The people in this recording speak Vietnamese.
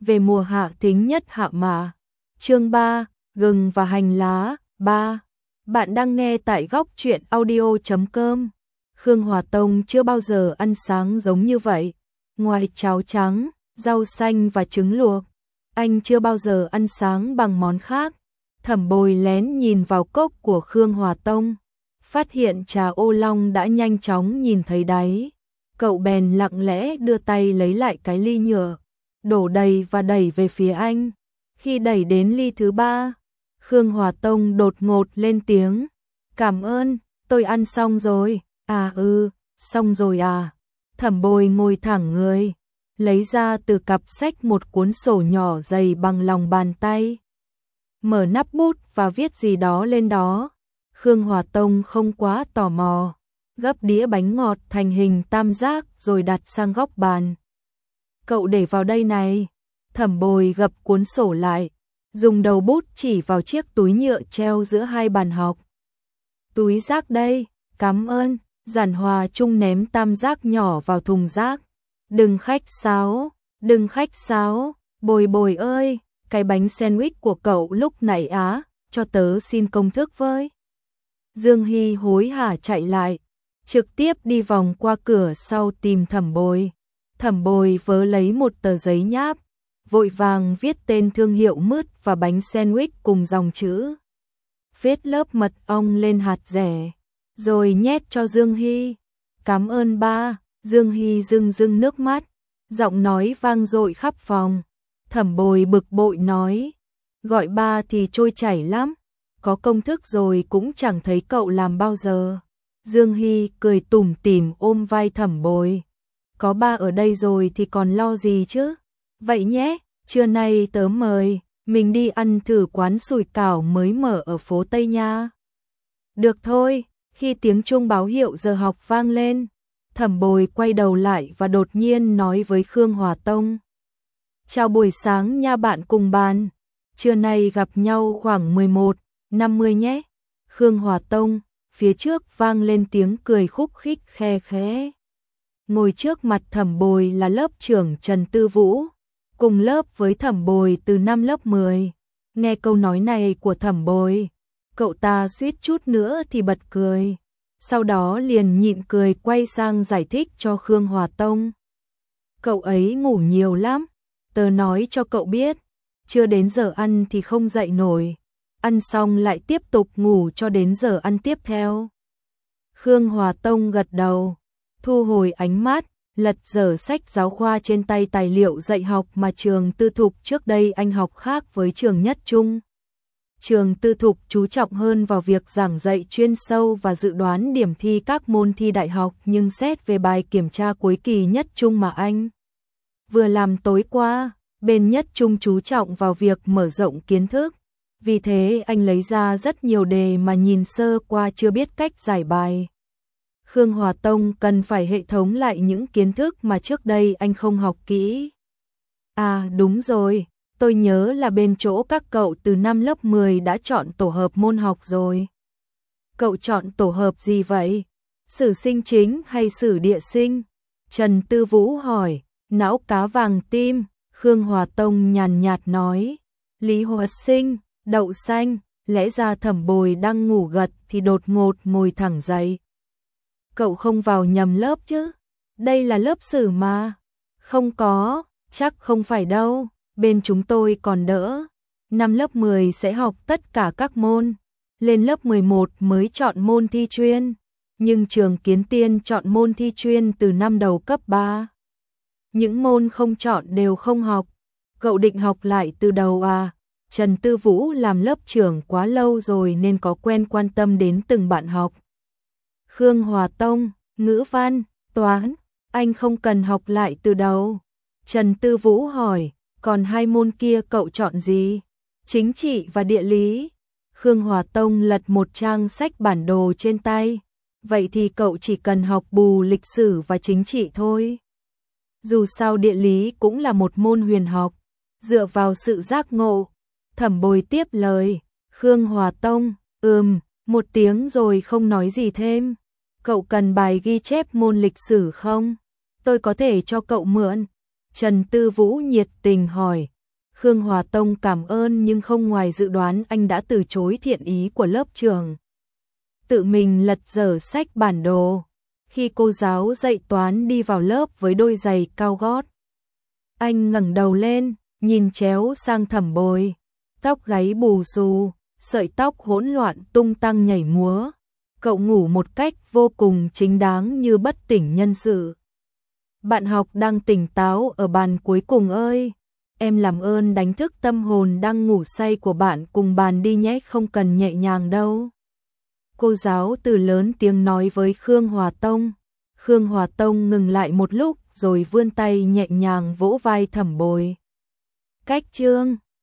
về mùa hạ thính nhất hạ mà. Chương 3, gừng và hành lá. 3. Bạn đang nghe tại góc truyện audio.com. Khương Hòa Tông chưa bao giờ ăn sáng giống như vậy. Ngoài cháo trắng, rau xanh và trứng luộc, anh chưa bao giờ ăn sáng bằng món khác. Thẩm Bồi lén nhìn vào cốc của Khương Hòa Tông, phát hiện trà ô long đã nhanh chóng nhìn thấy đáy. Cậu bèn lặng lẽ đưa tay lấy lại cái ly nhựa, đổ đầy và đẩy về phía anh. Khi đẩy đến ly thứ 3, Khương Hòa Tông đột ngột lên tiếng. Cảm ơn, tôi ăn xong rồi. À xong rồi à. Thẩm Bồi ngồi thẳng người, lấy ra từ cặp sách một cuốn sổ nhỏ dày bằng lòng bàn tay. Mở nắp bút và viết gì đó lên đó. Khương Hòa Tông không quá tò mò, gấp đĩa bánh ngọt thành hình tam giác rồi đặt sang góc bàn. Cậu để vào đây này. Thẩm Bồi gập cuốn sổ lại, dùng đầu bút chỉ vào chiếc túi nhựa treo giữa hai bàn học. Túi rác đây, cảm ơn. Giản Hòa Trung ném tam giác nhỏ vào thùng rác. Đừng khách sáo, Bồi Bồi ơi, cái bánh sandwich của cậu lúc nãy á, cho tớ xin công thức với. Dương Hy hối hả chạy lại, trực tiếp đi vòng qua cửa sau tìm Thẩm Bồi. Thẩm Bồi vớ lấy một tờ giấy nháp, vội vàng viết tên thương hiệu mứt và bánh sandwich cùng dòng chữ. Viết lớp mật ong lên hạt dẻ, rồi nhét cho Dương Hy. Cảm ơn ba. Dương Hy rưng nước mắt, giọng nói vang dội khắp phòng. Thẩm Bồi bực bội nói, gọi ba thì trôi chảy lắm, có công thức rồi cũng chẳng thấy cậu làm bao giờ. Dương Hy cười tủm tỉm ôm vai Thẩm Bồi. Có ba ở đây rồi thì còn lo gì chứ. Vậy nhé, trưa nay tớ mời mình đi ăn thử quán sủi cảo mới mở ở phố Tây nha. Được thôi. Khi tiếng chuông báo hiệu giờ học vang lên, Thẩm Bồi quay đầu lại và đột nhiên nói với Khương Hòa Tông. Chào buổi sáng nha bạn cùng bàn. Trưa nay gặp nhau khoảng 11:50 nhé. Khương Hòa Tông, phía trước vang lên tiếng cười khúc khích khe khẽ. Ngồi trước mặt Thẩm Bồi là lớp trưởng Trần Tư Vũ, cùng lớp với Thẩm Bồi từ năm lớp 10. Nghe câu nói này của Thẩm Bồi, cậu ta suýt chút nữa thì bật cười. Sau đó liền nhịn cười quay sang giải thích cho Khương Hòa Tông. Cậu ấy ngủ nhiều lắm, tớ nói cho cậu biết, chưa đến giờ ăn thì không dậy nổi, ăn xong lại tiếp tục ngủ cho đến giờ ăn tiếp theo. Khương Hòa Tông gật đầu, thu hồi ánh mắt, lật dở sách giáo khoa trên tay. Tài liệu dạy học mà trường tư thục trước đây anh học khác với trường nhất trung. Trường tư thục chú trọng hơn vào việc giảng dạy chuyên sâu và dự đoán điểm thi các môn thi đại học, nhưng xét về bài kiểm tra cuối kỳ nhất trung mà anh vừa làm tối qua, bên nhất trung chú trọng vào việc mở rộng kiến thức. Vì thế anh lấy ra rất nhiều đề mà nhìn sơ qua chưa biết cách giải bài. Khương Hòa Tông cần phải hệ thống lại những kiến thức mà trước đây anh không học kỹ. À đúng rồi, tôi nhớ là bên chỗ các cậu từ năm lớp 10 đã chọn tổ hợp môn học rồi. Cậu chọn tổ hợp gì vậy? Sử sinh chính hay sử địa sinh? Trần Tư Vũ hỏi. Não cá vàng tim. Khương Hòa Tông nhàn nhạt nói. Lý hóa sinh, đậu xanh. Lẽ ra Thẩm Bồi đang ngủ gật thì đột ngột ngồi thẳng dậy. Cậu không vào nhầm lớp chứ? Đây là lớp sử mà. Không có, chắc không phải đâu. Bên chúng tôi còn đỡ. Năm lớp 10 sẽ học tất cả các môn. Lên lớp 11 mới chọn môn thi chuyên. Nhưng trường Kiến Tiên chọn môn thi chuyên từ năm đầu cấp 3. Những môn không chọn đều không học. Cậu định học lại từ đầu à? Trần Tư Vũ làm lớp trưởng quá lâu rồi nên có quen quan tâm đến từng bạn học. Khương Hòa Tông, ngữ văn, toán, anh không cần học lại từ đầu. Trần Tư Vũ hỏi, còn hai môn kia cậu chọn gì? Chính trị và địa lý. Khương Hòa Tông lật một trang sách bản đồ trên tay. Vậy thì cậu chỉ cần học bù lịch sử và chính trị thôi. Dù sao địa lý cũng là một môn huyền học, dựa vào sự giác ngộ. Thẩm Bồi tiếp lời. Khương Hòa Tông, một tiếng rồi không nói gì thêm. Cậu cần bài ghi chép môn lịch sử không? Tôi có thể cho cậu mượn. Trần Tư Vũ nhiệt tình hỏi. Khương Hòa Tông cảm ơn nhưng không ngoài dự đoán anh đã từ chối thiện ý của lớp trưởng. Tự mình lật dở sách bản đồ. Khi cô giáo dạy toán đi vào lớp với đôi giày cao gót, anh ngẩng đầu lên, nhìn chéo sang Thẩm Bồi. Tóc gáy bù xù, sợi tóc hỗn loạn tung tăng nhảy múa. Cậu ngủ một cách vô cùng chính đáng như bất tỉnh nhân sự. Bạn học đang tỉnh táo ở bàn cuối cùng ơi. Em làm ơn đánh thức tâm hồn đang ngủ say của bạn cùng bàn đi nhé, không cần nhẹ nhàng đâu. Cô giáo từ lớn tiếng nói với Khương Hòa Tông. Khương Hòa Tông ngừng lại một lúc rồi vươn tay nhẹ nhàng vỗ vai Thẩm Bồi. Cách chương